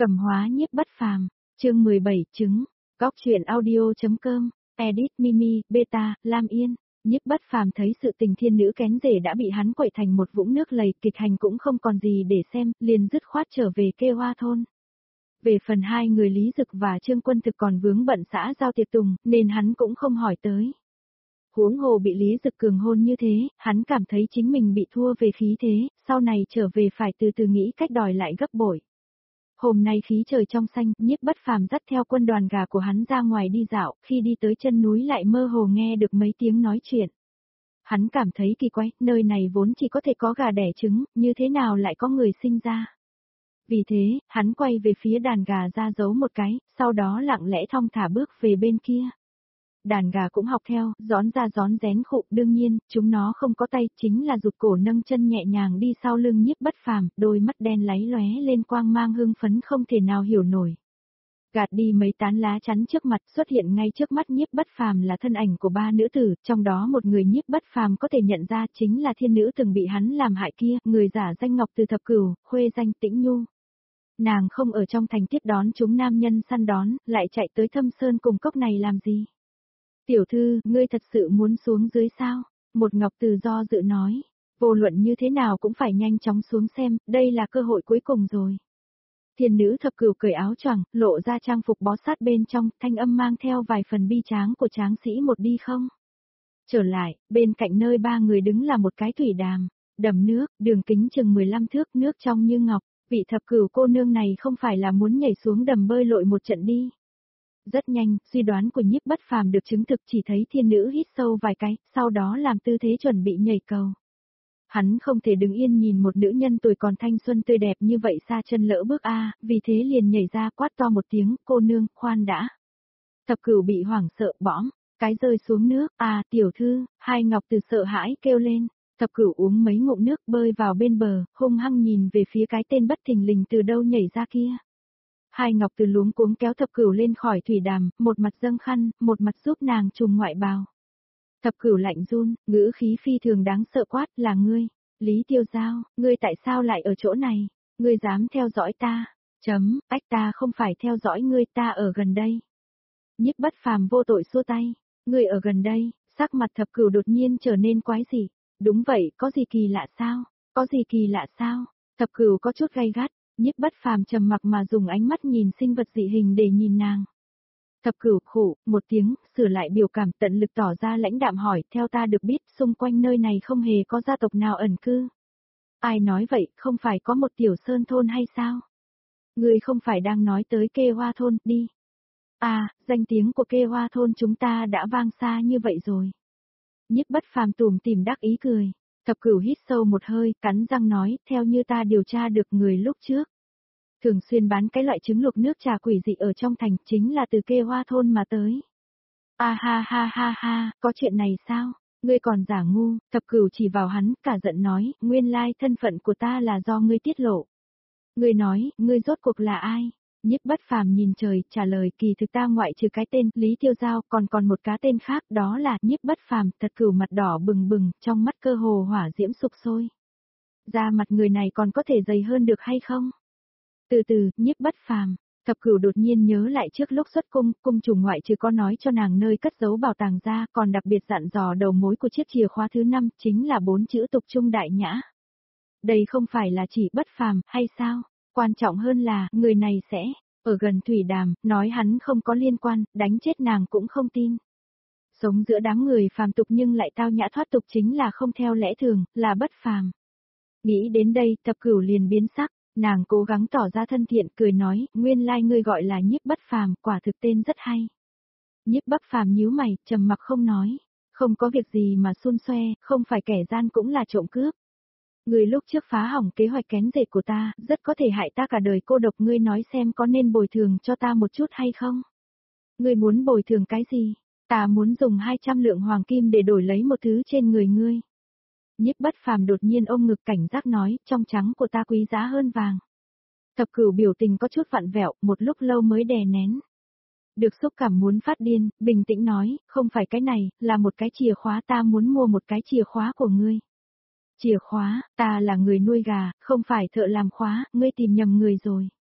Cầm hóa nhiếp bất phàm, chương 17 trứng, góc chuyện audio.com, edit Mimi, Beta, Lam Yên. Nhiếp bất phàm thấy sự tình thiên nữ kén rể đã bị hắn quậy thành một vũng nước lầy, kịch hành cũng không còn gì để xem, liền dứt khoát trở về Kê Hoa thôn. Về phần hai người Lý Dực và Trương Quân Thực còn vướng bận xã giao tiệc tùng, nên hắn cũng không hỏi tới. Huống hồ bị Lý Dực cường hôn như thế, hắn cảm thấy chính mình bị thua về khí thế, sau này trở về phải từ từ nghĩ cách đòi lại gấp bội. Hôm nay khí trời trong xanh, nhiếp bất phàm dắt theo quân đoàn gà của hắn ra ngoài đi dạo, khi đi tới chân núi lại mơ hồ nghe được mấy tiếng nói chuyện. Hắn cảm thấy kỳ quái, nơi này vốn chỉ có thể có gà đẻ trứng, như thế nào lại có người sinh ra. Vì thế, hắn quay về phía đàn gà ra giấu một cái, sau đó lặng lẽ thong thả bước về bên kia. Đàn gà cũng học theo, rón ra rón rén khụ, đương nhiên, chúng nó không có tay, chính là rụt cổ nâng chân nhẹ nhàng đi sau lưng nhiếp bất phàm, đôi mắt đen láy lóe lên quang mang hưng phấn không thể nào hiểu nổi. Gạt đi mấy tán lá chắn trước mặt, xuất hiện ngay trước mắt nhiếp bất phàm là thân ảnh của ba nữ tử, trong đó một người nhiếp bất phàm có thể nhận ra chính là thiên nữ từng bị hắn làm hại kia, người giả danh Ngọc Từ Thập Cửu, khuê danh Tĩnh Nhu. Nàng không ở trong thành tiếp đón chúng nam nhân săn đón, lại chạy tới Thâm Sơn cùng cốc này làm gì? Tiểu thư, ngươi thật sự muốn xuống dưới sao? Một Ngọc Từ do dự nói. Vô luận như thế nào cũng phải nhanh chóng xuống xem, đây là cơ hội cuối cùng rồi. Thiên nữ Thập Cửu cởi áo choàng, lộ ra trang phục bó sát bên trong, thanh âm mang theo vài phần bi tráng của tráng sĩ một đi không? Trở lại, bên cạnh nơi ba người đứng là một cái thủy đàm, đầm nước, đường kính chừng 15 thước, nước trong như ngọc. Vị Thập Cửu cô nương này không phải là muốn nhảy xuống đầm bơi lội một trận đi. Rất nhanh, suy đoán của nhiếp bất phàm được chứng thực, chỉ thấy thiên nữ hít sâu vài cái, sau đó làm tư thế chuẩn bị nhảy cầu. Hắn không thể đứng yên nhìn một nữ nhân tuổi còn thanh xuân tươi đẹp như vậy xa chân lỡ bước vì thế liền nhảy ra quát to một tiếng, cô nương, khoan đã. Thập Cửu bị hoảng sợ, bõm, cái rơi xuống nước, tiểu thư, hai Ngọc Từ sợ hãi kêu lên. Thập Cửu uống mấy ngụm nước bơi vào bên bờ, hung hăng nhìn về phía cái tên bất thình lình từ đâu nhảy ra kia. Hai Ngọc Từ luống cuống kéo Thập Cửu lên khỏi thủy đàm, một mặt dâng khăn, một mặt giúp nàng trùm ngoại bào. Thập Cửu lạnh run, ngữ khí phi thường đáng sợ quát, là ngươi, Lý Tiêu Giao, ngươi tại sao lại ở chỗ này, ngươi dám theo dõi ta, ta không phải theo dõi ngươi, ta ở gần đây. Nhiếp bất phàm vô tội xua tay, ngươi ở gần đây, sắc mặt Thập Cửu đột nhiên trở nên quái dị. Đúng vậy, có gì kỳ lạ sao? Có gì kỳ lạ sao? Thập Cửu có chút gay gắt, nhiếp bất phàm trầm mặc mà dùng ánh mắt nhìn sinh vật dị hình để nhìn nàng. Thập Cửu khổ, một tiếng, sửa lại biểu cảm tận lực tỏ ra lãnh đạm hỏi, theo ta được biết, xung quanh nơi này không hề có gia tộc nào ẩn cư. Ai nói vậy, không phải có một tiểu sơn thôn hay sao? Ngươi không phải đang nói tới Kê Hoa thôn, đi. Danh tiếng của Kê Hoa thôn chúng ta đã vang xa như vậy rồi. Nhiếp bất phàm tủm tỉm đắc ý cười. Thập Cửu hít sâu một hơi, cắn răng nói, theo như ta điều tra được người lúc trước. Thường xuyên bán cái loại trứng luộc nước trà quỷ dị ở trong thành, chính là từ Kê Hoa thôn mà tới. Có chuyện này sao? Ngươi còn giả ngu, Thập Cửu chỉ vào hắn, cả giận nói, nguyên lai thân phận của ta là do ngươi tiết lộ. Ngươi nói, ngươi rốt cuộc là ai? Nhiếp bất phàm nhìn trời, trả lời, kỳ thực ta ngoại trừ cái tên Lý Tiêu Giao còn một cái tên khác, đó là nhiếp bất phàm. Thật Cửu mặt đỏ bừng bừng, trong mắt cơ hồ hỏa diễm sục sôi. Da mặt người này còn có thể dày hơn được hay không? Từ từ, nhiếp bất phàm. Thập Cửu đột nhiên nhớ lại trước lúc xuất cung, cung chủ ngoại trừ có nói cho nàng nơi cất giấu bảo tàng ra, còn đặc biệt dặn dò đầu mối của chiếc chìa khóa thứ 5, chính là 4 chữ tục trung đại nhã. Đây không phải là chỉ bất phàm, hay sao? Quan trọng hơn là, người này sẽ, ở gần thủy đàm, nói hắn không có liên quan, đánh chết nàng cũng không tin. Sống giữa đám người phàm tục nhưng lại tao nhã thoát tục chính là không theo lẽ thường, là bất phàm. Nghĩ đến đây, Thập Cửu liền biến sắc, nàng cố gắng tỏ ra thân thiện, cười nói, nguyên lai ngươi gọi là nhiếp bất phàm, quả thực tên rất hay. Nhiếp bất phàm nhíu mày, trầm mặc không nói, không có việc gì mà xun xoe, không phải kẻ gian cũng là trộm cướp. Ngươi lúc trước phá hỏng kế hoạch kén rể của ta, rất có thể hại ta cả đời cô độc, ngươi nói xem có nên bồi thường cho ta một chút hay không? Ngươi muốn bồi thường cái gì? Ta muốn dùng 200 lượng hoàng kim để đổi lấy một thứ trên người ngươi. Nhiếp bất phàm đột nhiên ôm ngực cảnh giác nói, trong trắng của ta quý giá hơn vàng. Thập Cửu biểu tình có chút vặn vẹo, một lúc lâu mới đè nén. Được xúc cảm muốn phát điên, bình tĩnh nói, không phải cái này, là một cái chìa khóa, ta muốn mua một cái chìa khóa của ngươi. Chìa khóa, ta là người nuôi gà, không phải thợ làm khóa, ngươi tìm nhầm người rồi.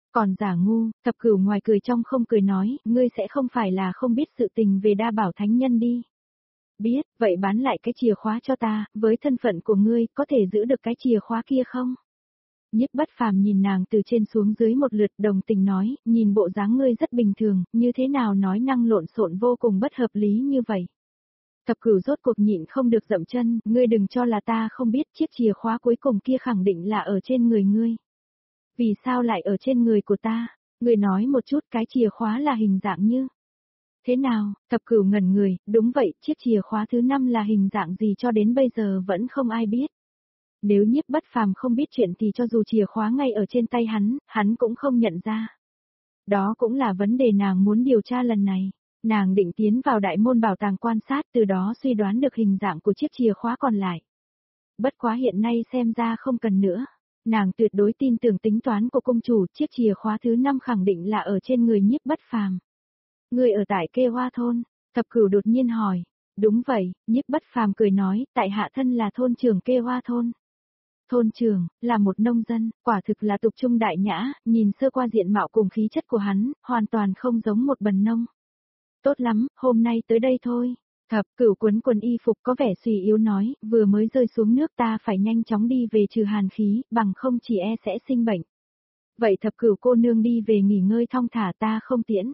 Còn giả ngu, Thập Cửu ngoài cười trong không cười nói, ngươi sẽ không phải là không biết sự tình về đa bảo thánh nhân đi. Biết, vậy bán lại cái chìa khóa cho ta, với thân phận của ngươi, có thể giữ được cái chìa khóa kia không? Nhiếp Bất Phàm nhìn nàng từ trên xuống dưới một lượt, đồng tình nói, nhìn bộ dáng ngươi rất bình thường, như thế nào nói năng lộn xộn vô cùng bất hợp lý như vậy. Thập Cửu rốt cuộc nhịn không được dậm chân, ngươi đừng cho là ta không biết chiếc chìa khóa cuối cùng kia khẳng định là ở trên người ngươi. Vì sao lại ở trên người của ta? Ngươi nói một chút, cái chìa khóa là hình dạng như thế nào? Thập Cửu ngẩn người, đúng vậy, chiếc chìa khóa thứ 5 là hình dạng gì cho đến bây giờ vẫn không ai biết. Nếu Nhiếp Bất Phàm không biết chuyện thì cho dù chìa khóa ngay ở trên tay hắn cũng không nhận ra. Đó cũng là vấn đề nàng muốn điều tra lần này. Nàng định tiến vào đại môn bảo tàng quan sát, từ đó suy đoán được hình dạng của chiếc chìa khóa còn lại. Bất quá hiện nay xem ra không cần nữa. Nàng tuyệt đối tin tưởng tính toán của công chủ, chiếc chìa khóa thứ 5 khẳng định là ở trên người Nhiếp Bất Phàm. Người ở tại Kê Hoa thôn, Thập Cửu đột nhiên hỏi. Đúng vậy, Nhiếp Bất Phàm cười nói, tại hạ thân là thôn trưởng Kê Hoa thôn. Thôn trưởng, là một nông dân, quả thực là tục trung đại nhã, nhìn sơ qua diện mạo cùng khí chất của hắn, hoàn toàn không giống một bần nông. Tốt lắm, hôm nay tới đây thôi. Thập Cửu quấn quần y phục có vẻ suy yếu nói, vừa mới rơi xuống nước ta phải nhanh chóng đi về trừ hàn khí, bằng không chỉ e sẽ sinh bệnh. Vậy Thập Cửu cô nương đi về nghỉ ngơi thong thả, ta không tiễn.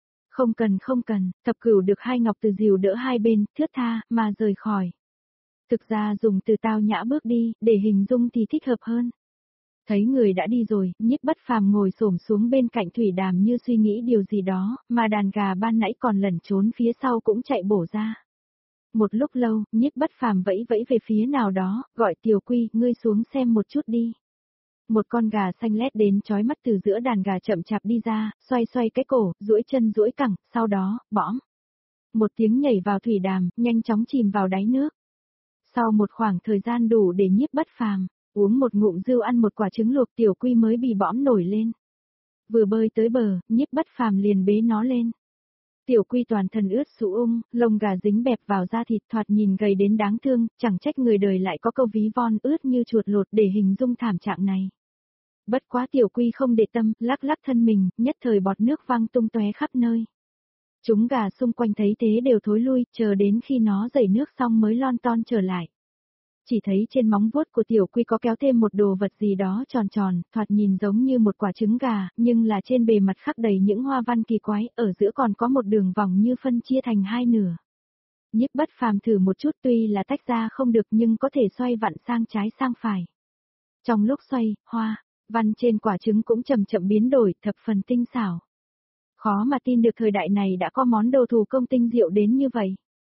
Không cần, Thập Cửu được hai ngọc từ dìu đỡ hai bên, thướt tha, mà rời khỏi. Thực ra dùng từ tao nhã bước đi, để hình dung thì thích hợp hơn. Thấy người đã đi rồi, Nhiếp Bất Phàm ngồi xổm xuống bên cạnh thủy đàm như suy nghĩ điều gì đó, mà đàn gà ban nãy còn lẩn trốn phía sau cũng chạy bổ ra. Một lúc lâu, Nhiếp Bất Phàm vẫy vẫy về phía nào đó, gọi Tiểu Quy, ngươi xuống xem một chút đi. Một con gà xanh lét đến chói mắt từ giữa đàn gà chậm chạp đi ra, xoay xoay cái cổ, duỗi chân duỗi cẳng, sau đó, bõm. Một tiếng nhảy vào thủy đàm, nhanh chóng chìm vào đáy nước. Sau một khoảng thời gian đủ để Nhiếp Bất Phàm uống một ngụm rượu, ăn một quả trứng luộc, Tiểu Quy mới bị bõm nổi lên. Vừa bơi tới bờ, Nhiếp Bất Phàm liền bế nó lên. Tiểu Quy toàn thân ướt sũng, lông gà dính bẹp vào da thịt, thoạt nhìn gầy đến đáng thương, chẳng trách người đời lại có câu ví von ướt như chuột lột để hình dung thảm trạng này. Bất quá Tiểu Quy không để tâm, lắc lắc thân mình, nhất thời bọt nước văng tung tóe khắp nơi. Chúng gà xung quanh thấy thế đều thối lui, chờ đến khi nó dẩy nước xong mới lon ton trở lại. Chỉ thấy trên móng vuốt của Tiểu Quy có kéo thêm một đồ vật gì đó tròn tròn, thoạt nhìn giống như một quả trứng gà, nhưng là trên bề mặt khắc đầy những hoa văn kỳ quái, ở giữa còn có một đường vòng như phân chia thành hai nửa. Nhiếp Bất Phàm thử một chút, tuy là tách ra không được nhưng có thể xoay vặn sang trái sang phải. Trong lúc xoay, hoa văn trên quả trứng cũng chậm chậm biến đổi, thập phần tinh xảo. Khó mà tin được thời đại này đã có món đồ thủ công tinh diệu đến như vậy.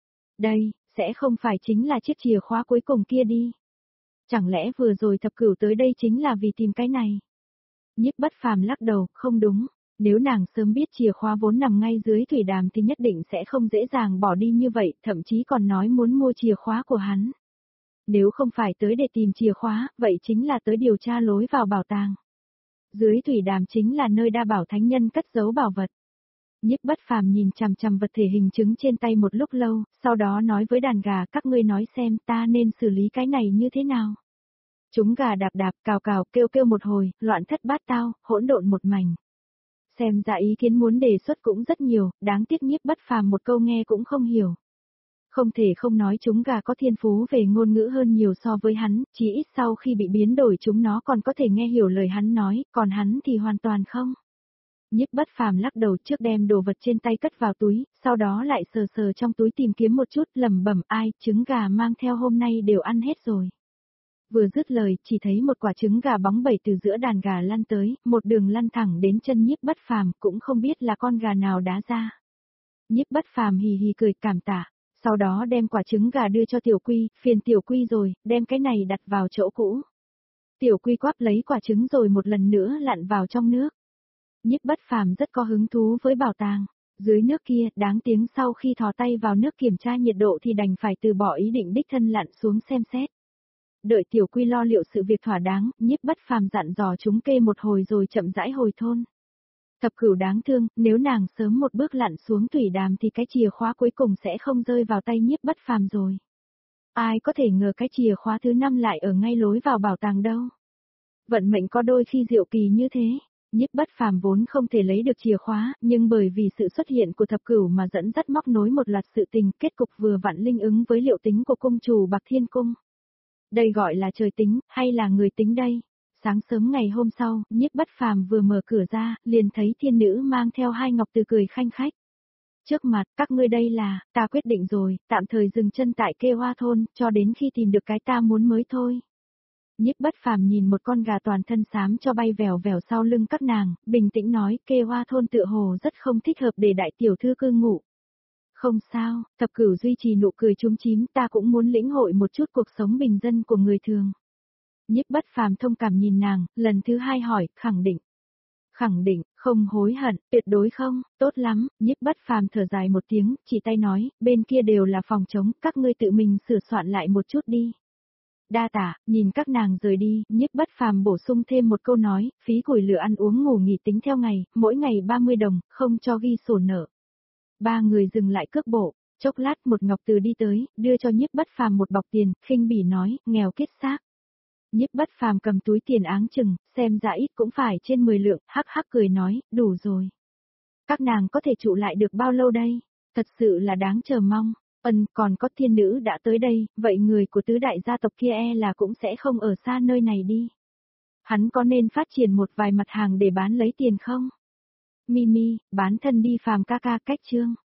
Đây, sẽ không phải chính là chiếc chìa khóa cuối cùng kia đi. Chẳng lẽ vừa rồi Thập Cửu tới đây chính là vì tìm cái này? Nhiếp Bất Phàm lắc đầu, không đúng. Nếu nàng sớm biết chìa khóa vốn nằm ngay dưới thủy đàm thì nhất định sẽ không dễ dàng bỏ đi như vậy, thậm chí còn nói muốn mua chìa khóa của hắn. Nếu không phải tới để tìm chìa khóa, vậy chính là tới điều tra lối vào bảo tàng. Dưới thủy đàm chính là nơi đa bảo thánh nhân cất giấu bảo vật. Nhiếp Bất Phàm nhìn chằm chằm vật thể hình chứng trên tay một lúc lâu, sau đó nói với đàn gà, các ngươi nói xem ta nên xử lý cái này như thế nào. Chúng gà đạp đạp, cào cào, kêu kêu một hồi, loạn thất bát tao, hỗn độn một mảnh. Xem ra ý kiến muốn đề xuất cũng rất nhiều, đáng tiếc Nhiếp Bất Phàm một câu nghe cũng không hiểu. Không thể không nói chúng gà có thiên phú về ngôn ngữ hơn nhiều so với hắn, chỉ ít sau khi bị biến đổi chúng nó còn có thể nghe hiểu lời hắn nói, còn hắn thì hoàn toàn không. Nhiếp Bất Phàm lắc đầu, trước đem đồ vật trên tay cất vào túi, sau đó lại sờ sờ trong túi tìm kiếm một chút, lẩm bẩm, ai, trứng gà mang theo hôm nay đều ăn hết rồi. Vừa dứt lời, chỉ thấy một quả trứng gà bóng bẩy từ giữa đàn gà lăn tới, một đường lăn thẳng đến chân Nhiếp Bất Phàm, cũng không biết là con gà nào đá ra. Nhiếp Bất Phàm hì hì cười cảm tạ, sau đó đem quả trứng gà đưa cho Tiểu Quy, phiền Tiểu Quy rồi, đem cái này đặt vào chỗ cũ. Tiểu Quy quắp lấy quả trứng rồi một lần nữa lặn vào trong nước. Nhiếp Bất Phàm rất có hứng thú với bảo tàng. Dưới nước kia, đáng tiếng sau khi thò tay vào nước kiểm tra nhiệt độ thì đành phải từ bỏ ý định đích thân lặn xuống xem xét. Đợi Tiểu Quy lo liệu sự việc thỏa đáng, Nhiếp Bất Phàm dặn dò chúng kê một hồi rồi chậm rãi hồi thôn. Thập Cửu đáng thương, nếu nàng sớm một bước lặn xuống thủy đàm thì cái chìa khóa cuối cùng sẽ không rơi vào tay Nhiếp Bất Phàm rồi. Ai có thể ngờ cái chìa khóa thứ 5 lại ở ngay lối vào bảo tàng đâu. Vận mệnh có đôi khi diệu kỳ như thế. Nhiếp Bất Phàm vốn không thể lấy được chìa khóa, nhưng bởi vì sự xuất hiện của thập cửu mà dẫn dắt móc nối một loạt sự tình, kết cục vừa vặn linh ứng với liệu tính của cung chủ Bạc Thiên Cung. Đây gọi là trời tính, hay là người tính đây? Sáng sớm ngày hôm sau, Nhiếp Bất Phàm vừa mở cửa ra, liền thấy thiên nữ mang theo hai ngọc từ cười khanh khách. Trước mặt, các ngươi đây là, ta quyết định rồi, tạm thời dừng chân tại Kê Hoa Thôn, cho đến khi tìm được cái ta muốn mới thôi. Nhiếp Bất Phàm nhìn một con gà toàn thân xám cho bay vèo vèo sau lưng các nàng, bình tĩnh nói, Kê Hoa Thôn tựa hồ rất không thích hợp để đại tiểu thư cư ngụ. Không sao, thập cửu duy trì nụ cười chúm chím, ta cũng muốn lĩnh hội một chút cuộc sống bình dân của người thường. Nhiếp Bất Phàm thông cảm nhìn nàng, lần thứ hai hỏi, khẳng định. Khẳng định, không hối hận, tuyệt đối không, tốt lắm, Nhiếp Bất Phàm thở dài một tiếng, chỉ tay nói, bên kia đều là phòng trống, các ngươi tự mình sửa soạn lại một chút đi. Đa tả, nhìn các nàng rời đi, Nhiếp Bất Phàm bổ sung thêm một câu nói, phí củi lửa ăn uống ngủ nghỉ tính theo ngày, mỗi ngày 30 đồng, không cho ghi sổ nợ. Ba người dừng lại cước bộ, chốc lát một ngọc từ đi tới, đưa cho Nhiếp Bất Phàm một bọc tiền, khinh bỉ nói, nghèo kết xác. Nhiếp Bất Phàm cầm túi tiền áng chừng, xem ra ít cũng phải trên 10 lượng, hắc hắc cười nói, đủ rồi. Các nàng có thể trụ lại được bao lâu đây? Thật sự là đáng chờ mong. Còn có thiên nữ đã tới đây, vậy người của tứ đại gia tộc kia là cũng sẽ không ở xa nơi này đi. Hắn có nên phát triển một vài mặt hàng để bán lấy tiền không? Mimi, bán thân đi Phàm ca ca cách chương.